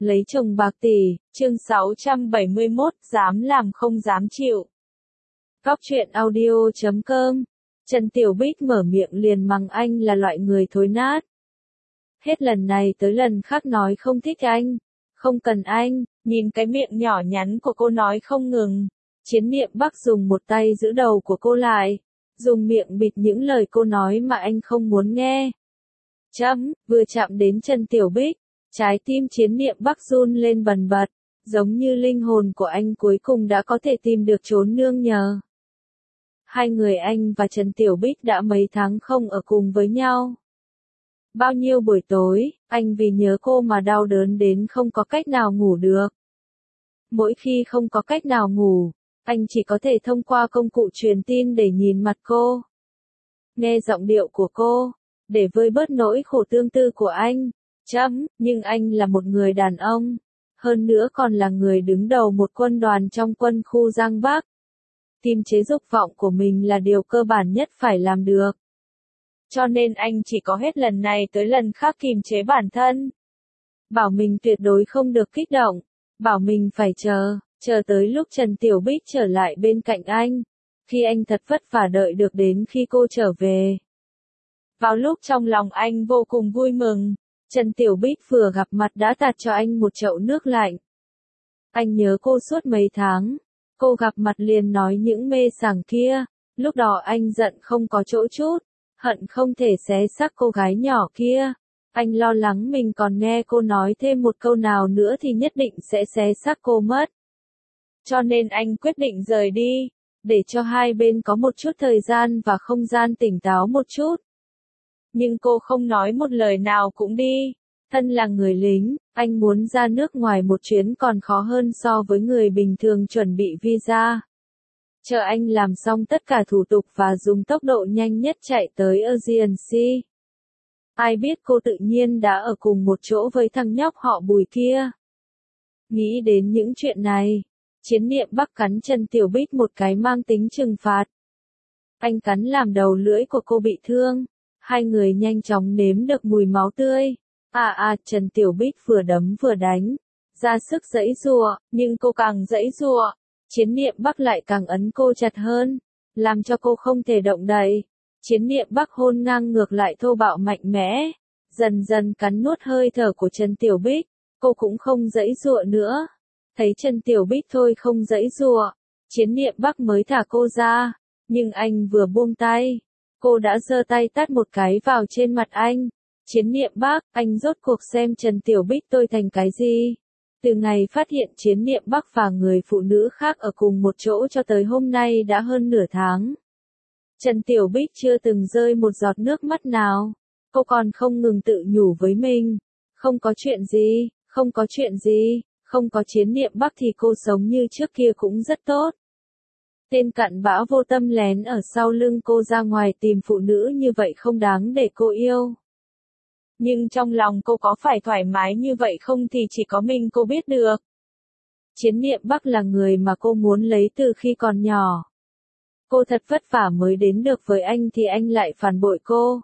Lấy chồng bạc tỷ, chương 671, dám làm không dám chịu. Góc truyện audio.com. Trần Tiểu Bích mở miệng liền mắng anh là loại người thối nát. Hết lần này tới lần khác nói không thích anh, không cần anh, nhìn cái miệng nhỏ nhắn của cô nói không ngừng. Chiến Niệm Bắc dùng một tay giữ đầu của cô lại, dùng miệng bịt những lời cô nói mà anh không muốn nghe. Vừa chạm đến Trần Tiểu Bích, trái tim Chiến Niệm Bắc run lên bần bật, giống như linh hồn của anh cuối cùng đã có thể tìm được chốn nương nhờ. Hai người anh và Trần Tiểu Bích đã mấy tháng không ở cùng với nhau. Bao nhiêu buổi tối, anh vì nhớ cô mà đau đớn đến không có cách nào ngủ được. Mỗi khi không có cách nào ngủ, anh chỉ có thể thông qua công cụ truyền tin để nhìn mặt cô, nghe giọng điệu của cô, để vơi bớt nỗi khổ tương tư của anh. Nhưng anh là một người đàn ông, hơn nữa còn là người đứng đầu một quân đoàn trong quân khu Giang Bắc. Kiềm chế dục vọng của mình là điều cơ bản nhất phải làm được. Cho nên anh chỉ có hết lần này tới lần khác kiềm chế bản thân. Bảo mình tuyệt đối không được kích động, bảo mình phải chờ tới lúc Trần Tiểu Bích trở lại bên cạnh anh. Khi anh thật vất vả đợi được đến khi cô trở về. Vào lúc trong lòng anh vô cùng vui mừng, Trần Tiểu Bích vừa gặp mặt đã tạt cho anh một chậu nước lạnh. Anh nhớ cô suốt mấy tháng, cô gặp mặt liền nói những mê sảng kia, lúc đó anh giận không có chỗ chút, hận không thể xé xác cô gái nhỏ kia. Anh lo lắng mình còn nghe cô nói thêm một câu nào nữa thì nhất định sẽ xé xác cô mất. Cho nên anh quyết định rời đi, để cho hai bên có một chút thời gian và không gian tỉnh táo một chút. Nhưng cô không nói một lời nào cũng đi. Thân là người lính, anh muốn ra nước ngoài một chuyến còn khó hơn so với người bình thường chuẩn bị visa. Chờ anh làm xong tất cả thủ tục và dùng tốc độ nhanh nhất chạy tới Aegean Sea. Ai biết cô tự nhiên đã ở cùng một chỗ với thằng nhóc họ Bùi kia. Nghĩ đến những chuyện này, Chiến Niệm Bắc cắn Trần Tiểu Bích một cái mang tính trừng phạt. Anh cắn làm đầu lưỡi của cô bị thương. Hai người nhanh chóng nếm được mùi máu tươi. Trần Tiểu Bích vừa đấm vừa đánh, ra sức giãy giụa, nhưng cô càng giãy giụa, Chiến Niệm Bắc lại càng ấn cô chặt hơn, làm cho cô không thể động đậy. Chiến Niệm Bắc hôn ngang ngược lại thô bạo mạnh mẽ, dần dần cắn nuốt hơi thở của Trần Tiểu Bích, cô cũng không giãy giụa nữa. Thấy Trần Tiểu Bích thôi không giãy giụa, Chiến Niệm Bắc mới thả cô ra, nhưng anh vừa buông tay, cô đã giơ tay tát một cái vào trên mặt anh. Chiến Niệm Bắc, anh rốt cuộc xem Trần Tiểu Bích tôi thành cái gì? Từ ngày phát hiện Chiến Niệm Bắc và người phụ nữ khác ở cùng một chỗ cho tới hôm nay đã hơn nửa tháng. Trần Tiểu Bích chưa từng rơi một giọt nước mắt nào. Cô còn không ngừng tự nhủ với mình. Không có chuyện gì, không có chuyện gì, không có Chiến Niệm Bắc thì cô sống như trước kia cũng rất tốt. Tên cặn bã vô tâm lén ở sau lưng cô ra ngoài tìm phụ nữ như vậy không đáng để cô yêu. Nhưng trong lòng cô có phải thoải mái như vậy không thì chỉ có mình cô biết được. Chiến Niệm Bắc là người mà cô muốn lấy từ khi còn nhỏ. Cô thật vất vả mới đến được với anh thì anh lại phản bội cô.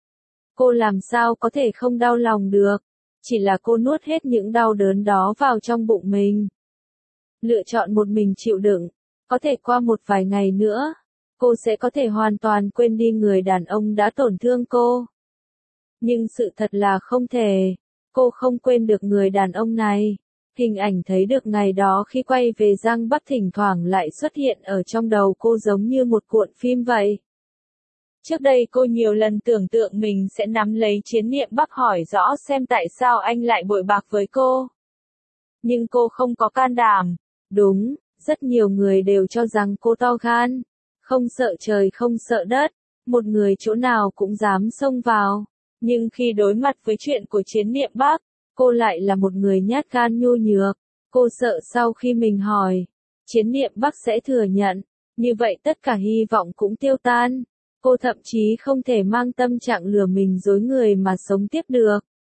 Cô làm sao có thể không đau lòng được, chỉ là cô nuốt hết những đau đớn đó vào trong bụng mình. Lựa chọn một mình chịu đựng, có thể qua một vài ngày nữa, cô sẽ có thể hoàn toàn quên đi người đàn ông đã tổn thương cô. Nhưng sự thật là không thể, cô không quên được người đàn ông này. Hình ảnh thấy được ngày đó khi quay về Giang Bắc thỉnh thoảng lại xuất hiện ở trong đầu cô giống như một cuộn phim vậy. Trước đây cô nhiều lần tưởng tượng mình sẽ nắm lấy Chiến Niệm Bắc hỏi rõ xem tại sao anh lại bội bạc với cô. Nhưng cô không có can đảm. Đúng, rất nhiều người đều cho rằng cô to gan, không sợ trời không sợ đất, một người chỗ nào cũng dám xông vào. Nhưng khi đối mặt với chuyện của Chiến Niệm Bắc, cô lại là một người nhát gan nhu nhược. Cô sợ sau khi mình hỏi, Chiến Niệm Bắc sẽ thừa nhận, như vậy tất cả hy vọng cũng tiêu tan. Cô thậm chí không thể mang tâm trạng lừa mình dối người mà sống tiếp được.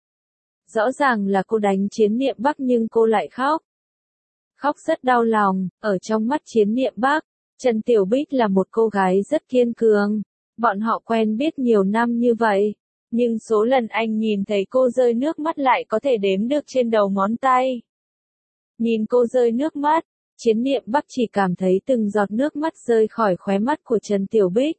Rõ ràng là cô đánh Chiến Niệm Bắc nhưng cô lại khóc. Khóc rất đau lòng, ở trong mắt Chiến Niệm Bắc, Trần Tiểu Bích là một cô gái rất kiên cường. Bọn họ quen biết nhiều năm như vậy. Nhưng số lần anh nhìn thấy cô rơi nước mắt lại có thể đếm được trên đầu ngón tay. Nhìn cô rơi nước mắt, Chiến Niệm Bắc chỉ cảm thấy từng giọt nước mắt rơi khỏi khóe mắt của Trần Tiểu Bích.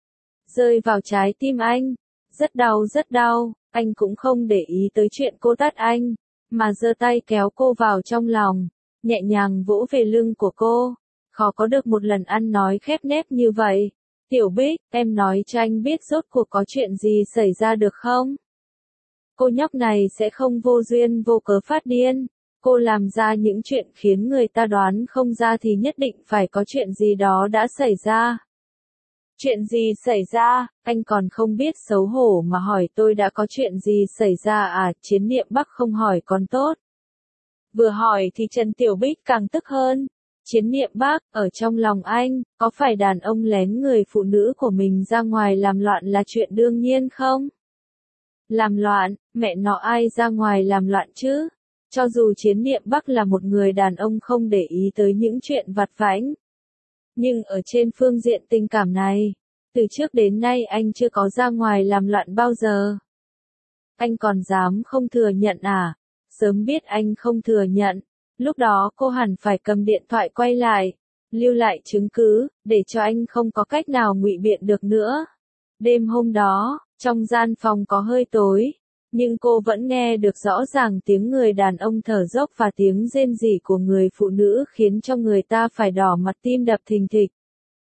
Rơi vào trái tim anh. Rất đau, anh cũng không để ý tới chuyện cô tát anh, mà giơ tay kéo cô vào trong lòng, nhẹ nhàng vỗ về lưng của cô. Khó có được một lần ăn nói khép nép như vậy. Tiểu Bích, em nói cho anh biết rốt cuộc có chuyện gì xảy ra được không? Cô nhóc này sẽ không vô duyên vô cớ phát điên. Cô làm ra những chuyện khiến người ta đoán không ra thì nhất định phải có chuyện gì đó đã xảy ra. Chuyện gì xảy ra, anh còn không biết xấu hổ mà hỏi tôi đã có chuyện gì xảy ra à? Chiến Niệm Bắc không hỏi còn tốt. Vừa hỏi thì Trần Tiểu Bích càng tức hơn. Chiến Niệm Bắc, ở trong lòng anh, có phải đàn ông lén người phụ nữ của mình ra ngoài làm loạn là chuyện đương nhiên không? Làm loạn, mẹ nó ai ra ngoài làm loạn chứ? Cho dù Chiến Niệm Bắc là một người đàn ông không để ý tới những chuyện vặt vãnh. Nhưng ở trên phương diện tình cảm này, từ trước đến nay anh chưa có ra ngoài làm loạn bao giờ. Anh còn dám không thừa nhận à? Sớm biết anh không thừa nhận, lúc đó cô hẳn phải cầm điện thoại quay lại, lưu lại chứng cứ, để cho anh không có cách nào ngụy biện được nữa. Đêm hôm đó, trong gian phòng có hơi tối, nhưng cô vẫn nghe được rõ ràng tiếng người đàn ông thở dốc và tiếng rên rỉ của người phụ nữ khiến cho người ta phải đỏ mặt tim đập thình thịch.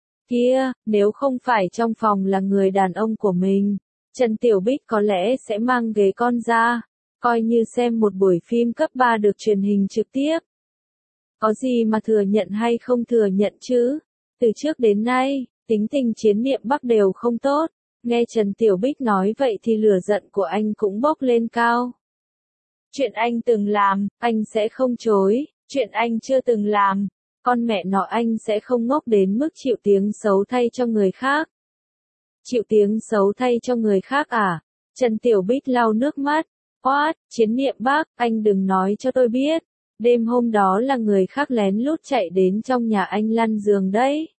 Kia, nếu không phải trong phòng là người đàn ông của mình, Trần Tiểu Bích có lẽ sẽ mang ghế con ra, coi như xem một buổi phim cấp 3 được truyền hình trực tiếp. Có gì mà thừa nhận hay không thừa nhận chứ? Từ trước đến nay, tính tình Chiến Niệm Bắc đều không tốt. Nghe Trần Tiểu Bích nói vậy thì lửa giận của anh cũng bốc lên cao. Chuyện anh từng làm, anh sẽ không chối. Chuyện anh chưa từng làm, con mẹ nó anh sẽ không ngốc đến mức chịu tiếng xấu thay cho người khác. Chịu tiếng xấu thay cho người khác à? Trần Tiểu Bích lau nước mắt. Oát, Chiến Niệm Bắc, anh đừng nói cho tôi biết. Đêm hôm đó là người khác lén lút chạy đến trong nhà anh lăn giường đấy.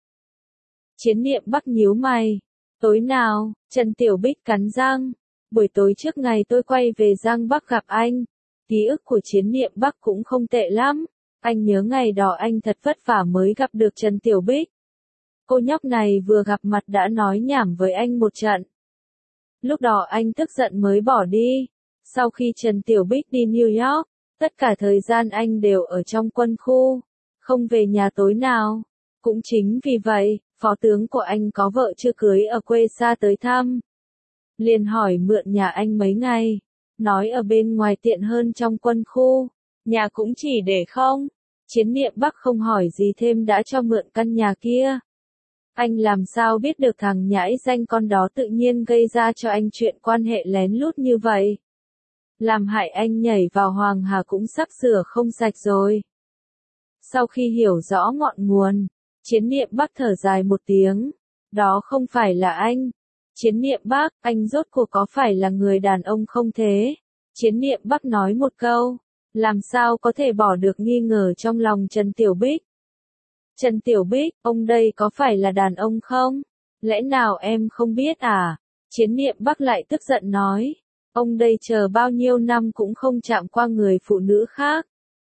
Chiến Niệm Bắc nhíu mày. Tối nào? Trần Tiểu Bích cắn răng. Buổi tối trước ngày tôi quay về Giang Bắc gặp anh. Ký ức của Chiến Niệm Bắc cũng không tệ lắm. Anh nhớ ngày đó anh thật vất vả mới gặp được Trần Tiểu Bích. Cô nhóc này vừa gặp mặt đã nói nhảm với anh một trận. Lúc đó anh tức giận mới bỏ đi. Sau khi Trần Tiểu Bích đi New York, tất cả thời gian anh đều ở trong quân khu, không về nhà tối nào. Cũng chính vì vậy, phó tướng của anh có vợ chưa cưới ở quê xa tới thăm. Liền hỏi mượn nhà anh mấy ngày, nói ở bên ngoài tiện hơn trong quân khu, nhà cũng chỉ để không. Chiến Niệm Bắc không hỏi gì thêm đã cho mượn căn nhà kia. Anh làm sao biết được thằng nhãi danh con đó tự nhiên gây ra cho anh chuyện quan hệ lén lút như vậy. Làm hại anh nhảy vào Hoàng Hà cũng sắp sửa không sạch rồi. Sau khi hiểu rõ ngọn nguồn, Chiến Niệm Bắc thở dài một tiếng. Đó không phải là anh. Chiến Niệm Bắc, anh rốt cuộc có phải là người đàn ông không thế? Chiến Niệm Bắc nói một câu. Làm sao có thể bỏ được nghi ngờ trong lòng Trần Tiểu Bích? Trần Tiểu Bích, ông đây có phải là đàn ông không? Lẽ nào em không biết à? Chiến Niệm Bắc lại tức giận nói. Ông đây chờ bao nhiêu năm cũng không chạm qua người phụ nữ khác.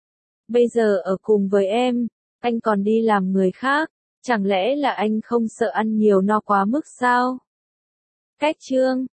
Bây giờ ở cùng với em, anh còn đi làm người khác, chẳng lẽ là anh không sợ ăn nhiều no quá mức sao? Cách chương